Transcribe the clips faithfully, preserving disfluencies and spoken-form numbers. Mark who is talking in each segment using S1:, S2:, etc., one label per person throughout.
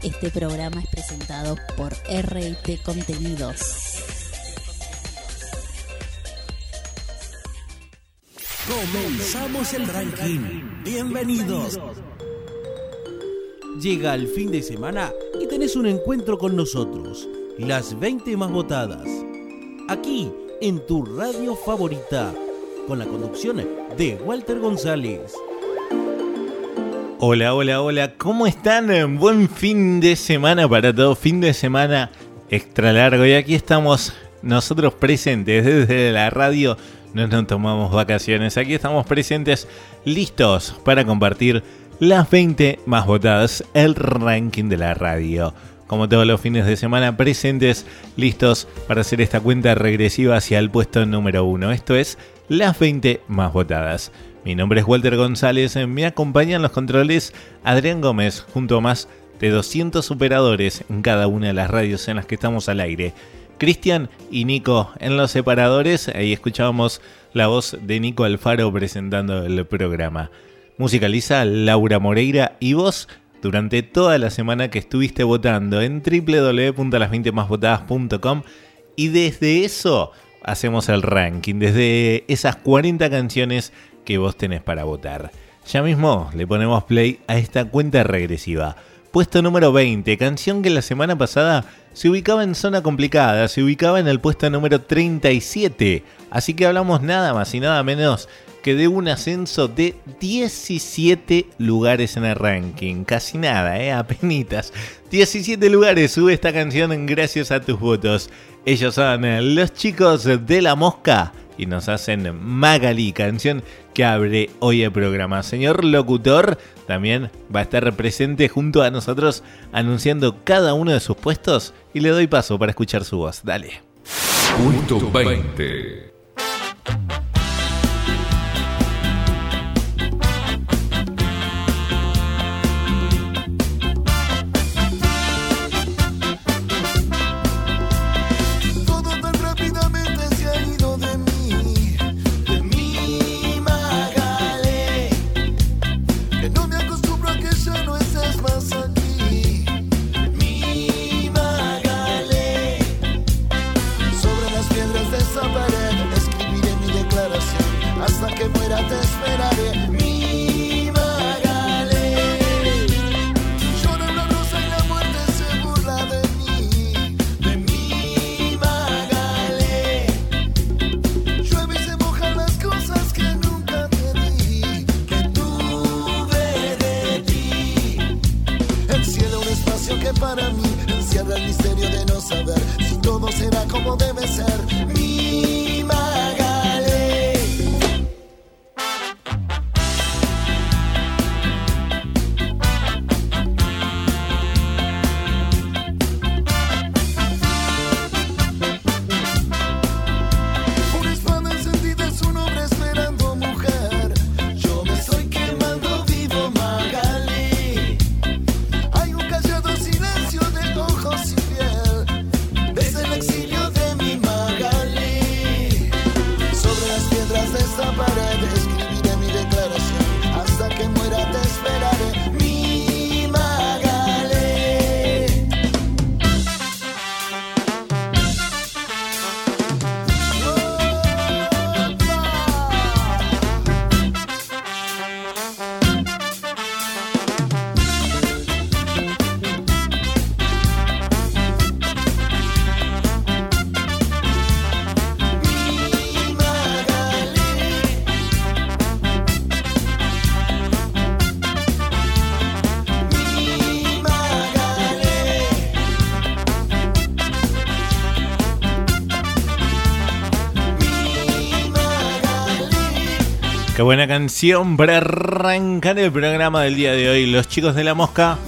S1: Este programa es presentado por R I T Contenidos.
S2: Comenzamos el ranking. Bienvenidos. Llega el fin de semana y tenés un encuentro con nosotros. Las veinte más votadas. Aquí, en tu radio favorita. Con la conducción de Walter González.
S3: Hola, hola, hola. ¿Cómo están? Buen fin de semana para todos. Fin de semana extra largo. Y aquí estamos nosotros presentes desde la radio. No nos tomamos vacaciones. Aquí estamos presentes, listos para compartir las veinte más votadas, el ranking de la radio. Como todos los fines de semana, presentes, listos para hacer esta cuenta regresiva hacia el puesto número uno. Esto es las veinte más votadas. Mi nombre es Walter González, me acompañan los controles Adrián Gómez, junto a más de doscientos operadores en cada una de las radios en las que estamos al aire. Cristian y Nico en los separadores, ahí escuchábamos la voz de Nico Alfaro presentando el programa. Musicaliza Laura Moreira y vos durante toda la semana que estuviste votando en doble u doble u doble u punto las veinte más votadas punto com, y desde eso hacemos el ranking, desde esas cuarenta canciones que vos tenés para votar. Ya mismo le ponemos play a esta cuenta regresiva. Puesto número veinte, canción que la semana pasada se ubicaba en zona complicada, se ubicaba en el puesto número treinta y siete. Así que hablamos nada más y nada menos que de un ascenso de diecisiete lugares en el ranking. Casi nada, eh, apenitas. diecisiete lugares sube esta canción gracias a tus votos. Ellos son los chicos de La Mosca y nos hacen Magalí, canción que abre hoy el programa. Señor locutor también va a estar presente junto a nosotros anunciando cada uno de sus puestos y le doy paso para escuchar su voz. Dale.
S4: Punto veinte.
S3: Qué buena canción para arrancar el programa del día de hoy. Los chicos de La Mosca.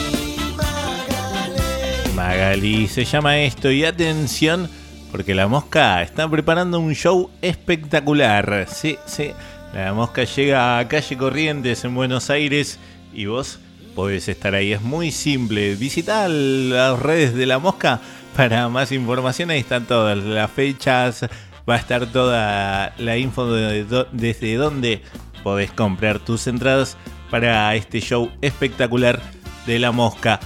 S3: Magalí se llama esto. Y atención, porque La Mosca está preparando un show espectacular. Sí, sí. La Mosca llega a Calle Corrientes en Buenos Aires y vos podés estar ahí. Es muy simple. Visitá las redes de La Mosca para más información. Ahí están todas las fechas. Va a estar toda la info de do, desde dónde podés comprar tus entradas para este show espectacular de La Mosca.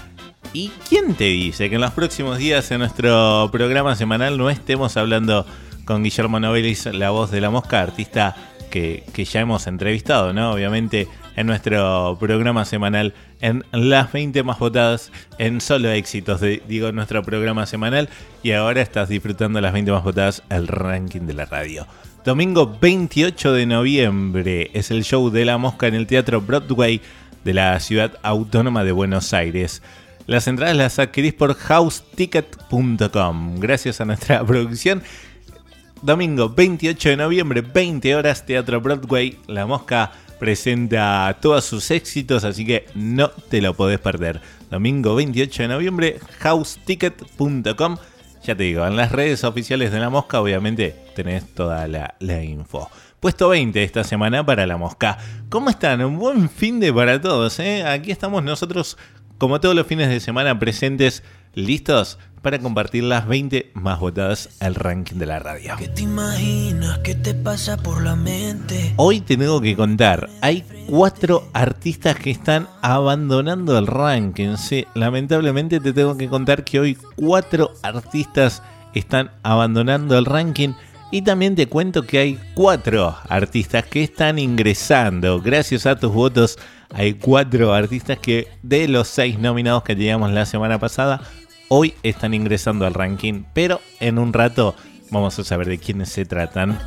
S3: ¿Y quién te dice que en los próximos días en nuestro programa semanal no estemos hablando con Guillermo Novelis, la voz de La Mosca, artista que, que ya hemos entrevistado, ¿no? Obviamente en nuestro programa semanal, en las veinte más votadas, en Solo Éxitos, de, digo, nuestro programa semanal, y ahora estás disfrutando las veinte más votadas, el ranking de la radio. Domingo veintiocho de noviembre es el show de La Mosca en el Teatro Broadway de la Ciudad Autónoma de Buenos Aires. Las entradas las adquirís por house ticket punto com. Gracias a nuestra producción. Domingo veintiocho de noviembre, veinte horas, Teatro Broadway. La Mosca presenta todos sus éxitos, así que no te lo podés perder. Domingo veintiocho de noviembre, house ticket punto com. Ya te digo, en las redes oficiales de La Mosca obviamente tenés toda la, la info. Puesto veinte esta semana para La Mosca. ¿Cómo están? Un buen fin de para todos, ¿eh? Aquí estamos nosotros, como todos los fines de semana, presentes, listos para compartir las veinte más votadas al ranking de la radio.
S5: ¿Qué te imaginas? ¿Qué te pasa por la mente?
S3: Hoy te tengo que contar, hay cuatro artistas que están abandonando el ranking. Sí, lamentablemente te tengo que contar que hoy cuatro artistas están abandonando el ranking. Y también te cuento que hay cuatro artistas que están ingresando. Gracias a tus votos hay cuatro artistas que de los seis nominados que teníamos la semana pasada, hoy están ingresando al ranking. Pero en un rato vamos a saber de quiénes se tratan.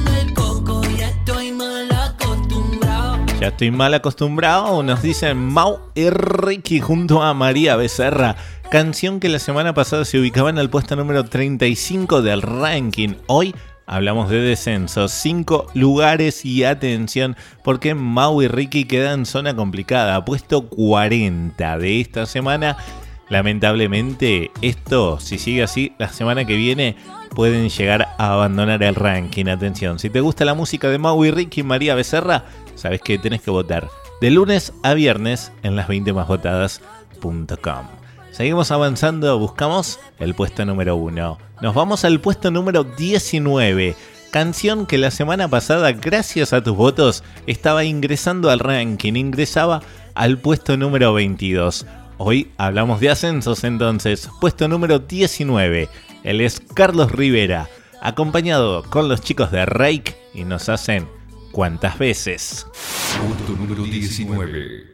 S5: Ya estoy mal acostumbrado.
S3: Ya estoy mal acostumbrado, nos dicen Mau y Ricky junto a María Becerra. Canción que la semana pasada se ubicaba en el puesto número treinta y cinco del ranking. Hoy hablamos de descenso, cinco lugares y atención, porque Mau y Ricky quedan en zona complicada, puesto cuarenta de esta semana. Lamentablemente, esto, si sigue así, la semana que viene pueden llegar a abandonar el ranking. Atención, si te gusta la música de Mau y Ricky y María Becerra, sabes que tenés que votar de lunes a viernes en las veinte más votadas punto com. Seguimos avanzando, buscamos el puesto número uno. Nos vamos al puesto número diecinueve. Canción que la semana pasada, gracias a tus votos, estaba ingresando al ranking. Ingresaba al puesto número veintidós. Hoy hablamos de ascensos entonces. Puesto número diecinueve. Él es Carlos Rivera, acompañado con los chicos de Rake, y nos hacen ¿Cuántas veces?
S4: Punto número diecinueve.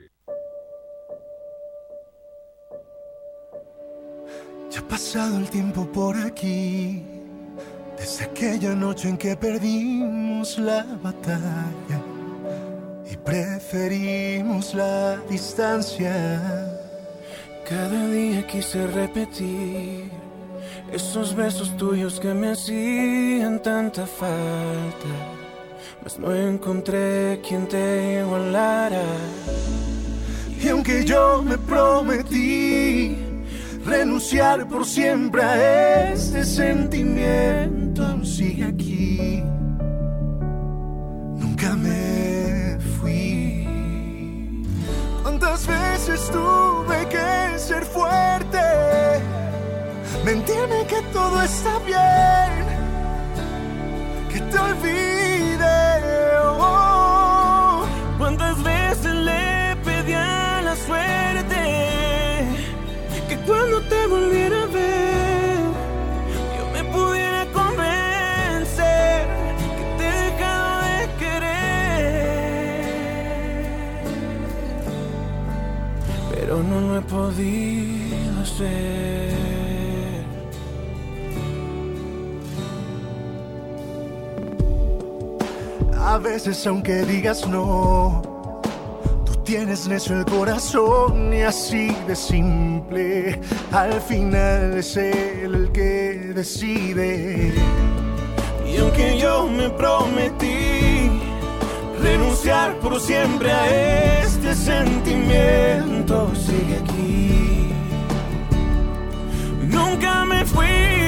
S6: Ya ha pasado el tiempo por aquí, desde aquella noche en que perdimos la batalla y preferimos la distancia.
S7: Cada día quise repetir esos besos tuyos que me hacían tanta falta, mas no encontré quien te igualara.
S6: Y aunque yo me prometí renunciar por siempre a este sentimiento, sigue aquí. Nunca me fui. ¿Cuántas veces tuve que ser fuerte? Mentirme que todo está bien, que te olvide. Oh.
S7: ¿Cuántas veces le pedí a la suerte que cuando te volviera a ver yo me pudiera convencer que te he dejado de querer? Pero no lo he podido hacer.
S6: A veces aunque digas no, tú tienes necio el corazón y así de simple, al final es él el que decide.
S7: Y aunque yo me prometí renunciar por siempre a este sentimiento, sigue aquí. Nunca me fui.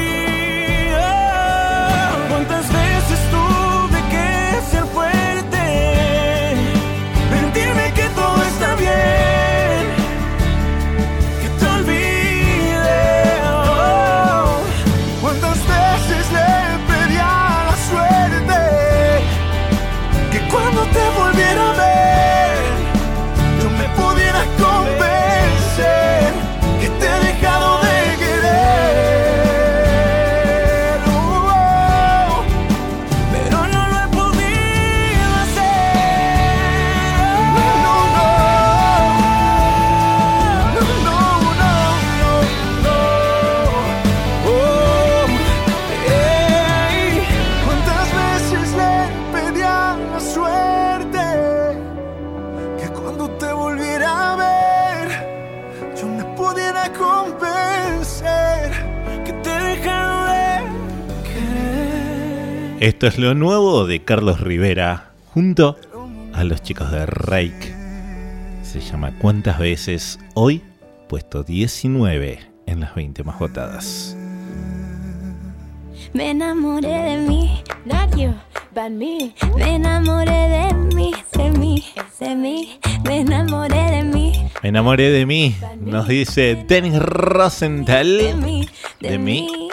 S7: Oh, ¿cuántas veces tuve que ser fuerte? Mentirme que todo está bien, que te olvide. Oh,
S6: ¿cuántas veces le pedí a la suerte que cuando te volviera a ver yo me pudiera convencer para convencer que te he dejado de querer.
S3: Esto es lo nuevo de Carlos Rivera junto a los chicos de Reik. Se llama ¿Cuántas veces? Hoy puesto diecinueve en las veinte más votadas.
S8: Me enamoré de mí, not you, but me. Me enamoré de mí, de mí, de mí. Me enamoré de mí.
S3: Me enamoré de mí, nos dice Dennis Rosenthal.
S8: De mí, de,
S3: de
S8: mí.
S3: mí.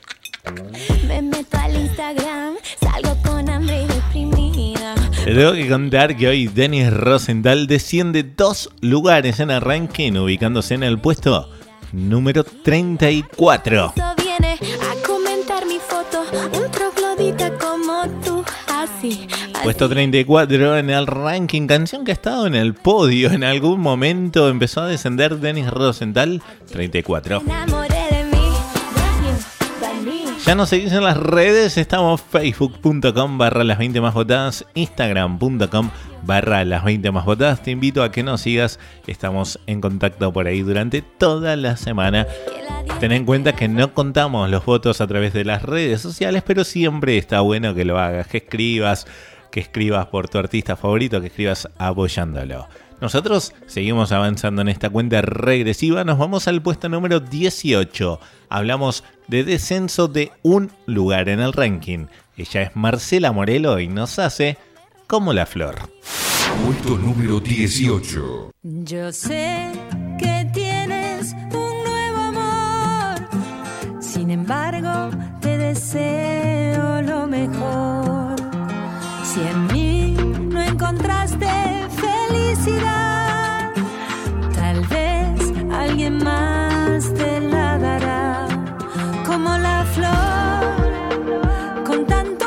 S8: Me meto al Instagram, salgo con hambre y deprimida.
S3: Te tengo que contar que hoy Dennis Rosenthal desciende dos lugares en el ranking, ubicándose en el puesto número treinta y cuatro.
S8: Eso viene a comentar mi foto, un troglodita como tú, así, así.
S3: Puesto treinta y cuatro en el ranking, canción que ha estado en el podio en algún momento. Empezó a descender Dennis Rosenthal, treinta y cuatro.
S8: Me enamoré de mí, not you, but me.
S3: Ya nos seguís en las redes, estamos facebook.com barra las veinte más votadas, instagram.com barra las veinte más votadas. Te invito a que nos sigas, estamos en contacto por ahí durante toda la semana. Ten en cuenta que no contamos los votos a través de las redes sociales, pero siempre está bueno que lo hagas, que escribas, que escribas por tu artista favorito, que escribas apoyándolo. Nosotros seguimos avanzando en esta cuenta regresiva, nos vamos al puesto número dieciocho. Hablamos de descenso de un lugar en el ranking. Ella es Marcela Morelo y nos hace Como la Flor.
S4: Puesto número dieciocho.
S9: Yo sé que tienes un nuevo amor, sin embargo te deseo lo mejor. Si en mí no encontraste felicidad, tal vez alguien más te la dará. Como la flor, con tanto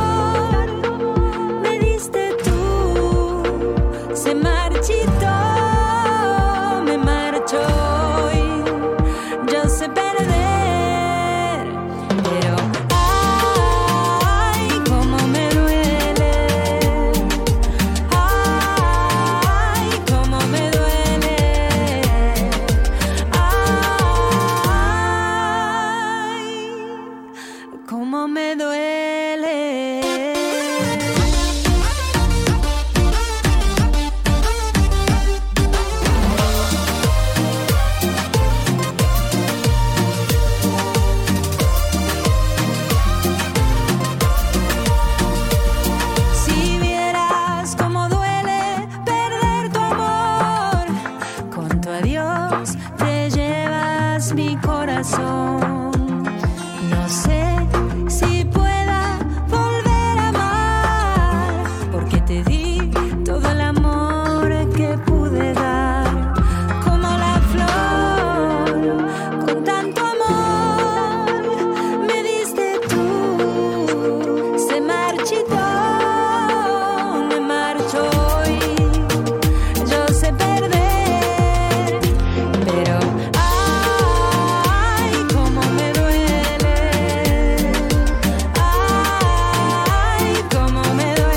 S9: amor, me diste tú, se marchitó, me marchó hoy, yo sé perder, pero ay, cómo me duele, ay, cómo me duele, ay, cómo me duele. Si vieras cómo duele perder tu amor, con tu adiós te llevas mi corazón. No sé si pueda volver a amar, porque te di todo el amor que pude dar. Como la flor, con tanto amor, me diste tú, se marchitó, me marcho hoy, yo sé perder, pero ay, cómo me duele, ay, cómo me duele.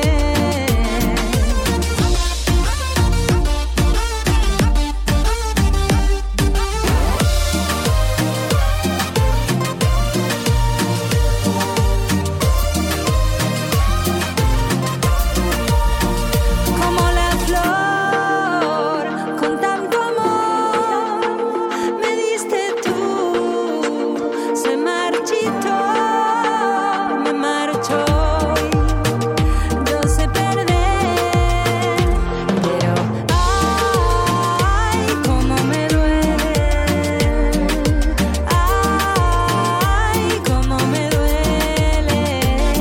S9: Como la flor, con tanto amor, me diste tú, se marchitó, me marchó hoy, yo sé perder, pero ay, cómo me duele, ay, cómo me duele.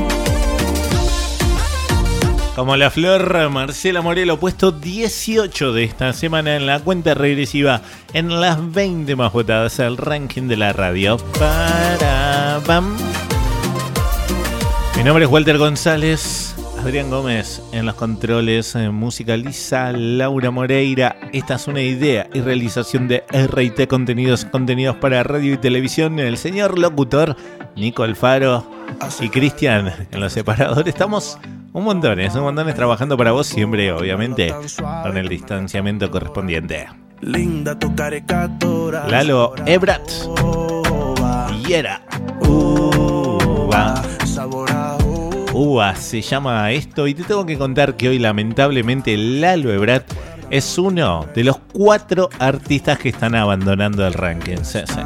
S3: Como la Flor, Marcela Morelo, puesto dieciocho de esta semana en la cuenta regresiva en las veinte más votadas al ranking de la radio. Para bam. Mi nombre es Walter González, Adrián Gómez en los controles, eh, musicaliza Laura Moreira. Esta es una idea y realización de R T Contenidos, contenidos para radio y televisión. El señor locutor Nico Alfaro y Cristian en los separadores. Estamos un montones, un montones trabajando para vos, siempre obviamente con el distanciamiento correspondiente.
S7: Linda tu caricatura.
S3: Lalo Ebrat. Y era Uva. Uva se llama esto. Y te tengo que contar que hoy lamentablemente Lalo Ebrat es uno de los cuatro artistas que están abandonando el ranking. Sí, sí.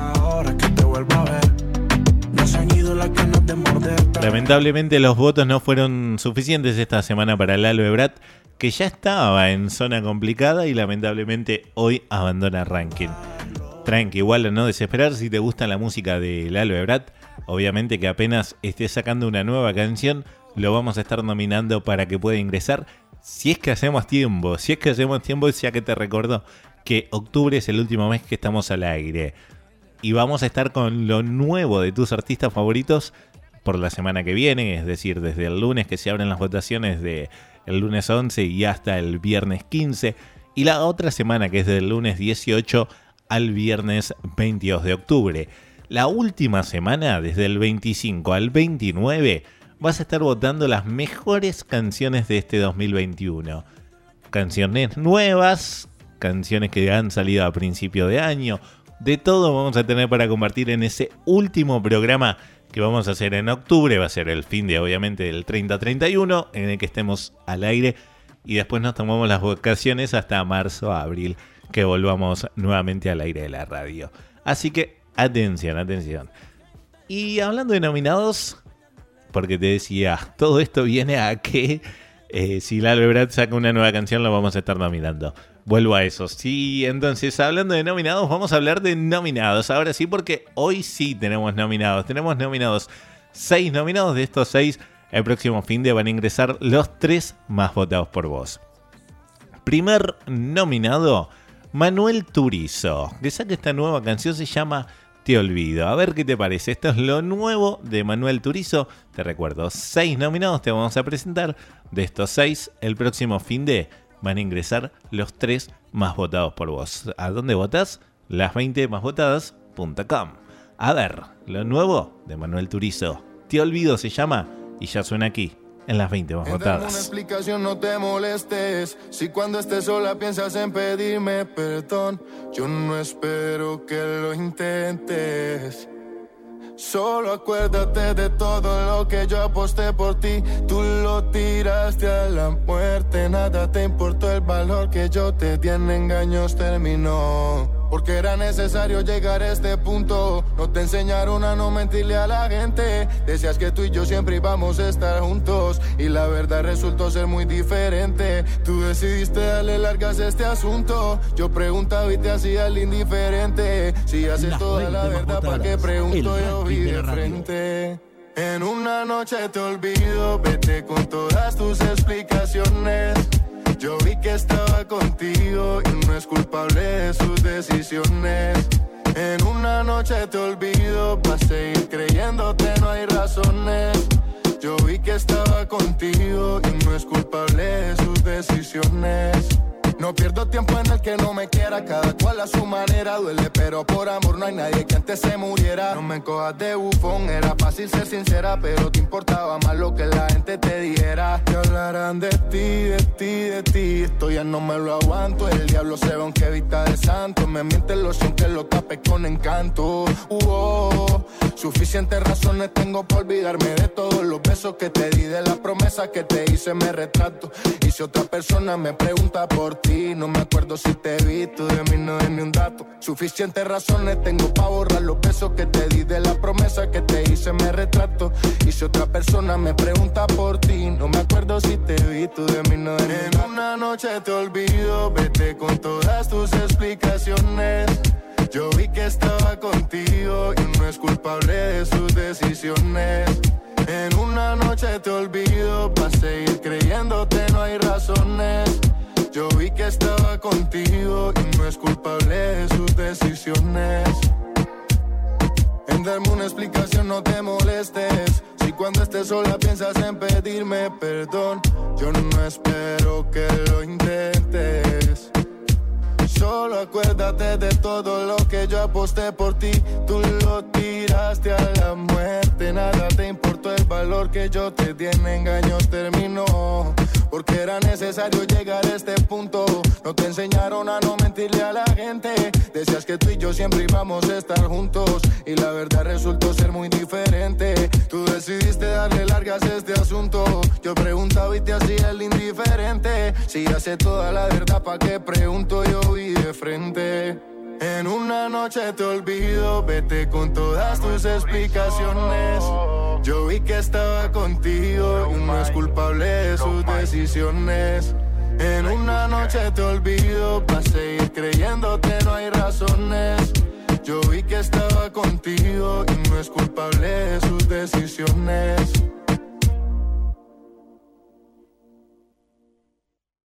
S3: Lamentablemente los votos no fueron suficientes esta semana para Lalo Ebrat, que ya estaba en zona complicada y lamentablemente hoy abandona ranking. Tranqui, igual a no desesperar si te gusta la música de Lalo Ebrat. Obviamente que apenas esté sacando una nueva canción, lo vamos a estar nominando para que pueda ingresar. Si es que hacemos tiempo, si es que hacemos tiempo, ya que te recordó que octubre es el último mes que estamos al aire. Y vamos a estar con lo nuevo de tus artistas favoritos por la semana que viene, es decir, desde el lunes que se abren las votaciones de el lunes once y hasta el viernes quince, y la otra semana que es del lunes dieciocho al viernes veintidós de octubre. La última semana, desde el veinticinco al veintinueve, vas a estar votando las mejores canciones de este dos mil veintiuno. Canciones nuevas, canciones que han salido a principio de año, de todo vamos a tener para compartir en ese último programa que vamos a hacer en octubre. Va a ser el fin de, obviamente, del treinta a treinta y uno, en el que estemos al aire, y después nos tomamos las vacaciones hasta marzo a abril, que volvamos nuevamente al aire de la radio. Así que atención, atención. Y hablando de nominados, porque te decía, todo esto viene a que eh, si Lalo Ebrat saca una nueva canción, lo vamos a estar nominando. Vuelvo a eso. Sí, entonces, hablando de nominados, vamos a hablar de nominados. Ahora sí, porque hoy sí tenemos nominados. Tenemos nominados, seis nominados. De estos seis, el próximo fin de van a ingresar los tres más votados por vos. Primer nominado, Manuel Turizo, que saca esta nueva canción, se llama Te Olvido. A ver qué te parece. Esto es lo nuevo de Manuel Turizo. Te recuerdo, seis nominados te vamos a presentar. De estos seis, el próximo fin de van a ingresar los tres más votados por vos. ¿A dónde votás? las veinte más votadas punto com. A ver, lo nuevo de Manuel Turizo. Te Olvido se llama y ya suena aquí en las veinte más votadas.
S10: Una explicación, no te molestes. Si cuando estés sola piensas en pedirme perdón, yo no espero que lo intentes. Solo acuérdate de todo lo que yo aposté por ti. Tú lo tiraste a la muerte. Nada te importó el valor que yo te di en engaños terminó. Porque era necesario llegar a este punto. No te enseñaron a no mentirle a la gente. Decías que tú y yo siempre íbamos a estar juntos, y la verdad resultó ser muy diferente. Tú decidiste darle largas a este asunto. Yo preguntaba y te hacía el indiferente. Si haces la toda la verdad, ¿para qué pregunto? Yo vi de frente. En una noche te olvido, vete con todas tus explicaciones. Yo vi que estaba contigo y no es culpable de sus decisiones. En una noche te olvido, para seguir creyéndote no hay razones. Yo vi que estaba contigo y no es culpable de sus decisiones. No pierdo tiempo en el que no me quiera, cada cual a su manera duele, pero por amor no hay nadie que antes se muriera. No me cojas de bufón, era fácil ser sincera, pero te importaba más lo que la gente te dijera. Que hablarán de ti, de ti, de ti, esto ya no me lo aguanto. El diablo se ve aunque vista de santo, me miente el loción que lo tape con encanto. Uh, oh, suficientes razones tengo para olvidarme de todos los besos que te di, de la promesa que te hice me retrato. Y si otra persona me pregunta por ti, no me acuerdo si te vi, tú de mí no es ni un dato. Suficientes razones tengo para borrar los besos que te di, de la promesa que te hice me retrato. Y si otra persona me pregunta por ti, no me acuerdo si te vi, tú de mí no es ni un dato. En una noche te olvido, vete con todas tus explicaciones. Yo vi que estaba contigo y no es culpable de sus decisiones. En una noche te olvido, para seguir creyéndote no hay razones. Yo vi que estaba contigo y no es culpable de sus decisiones. En darme una explicación no te molestes. Si cuando estés sola piensas en pedirme perdón, yo no espero que lo intentes. Solo acuérdate de todo lo que yo aposté por ti. Tú lo tiraste a la muerte. Nada te importó el valor que yo te di en engaños terminó. porque era necesario llegar a este punto. No te enseñaron a no mentirle a la gente. Decías que tú y yo siempre íbamos a estar juntos, y la verdad resultó ser muy diferente. Tú decidiste darle largas a este asunto. Yo preguntaba y te hacía el indiferente. Si ya sé toda la verdad, ¿pa' qué pregunto? Yo vi de frente. En una noche te olvido, vete con todas tus explicaciones. Yo vi que estaba contigo y no es culpable de sus decisiones. En una noche te olvido, para seguir creyéndote no hay razones. Yo vi que estaba contigo y no es culpable de sus decisiones.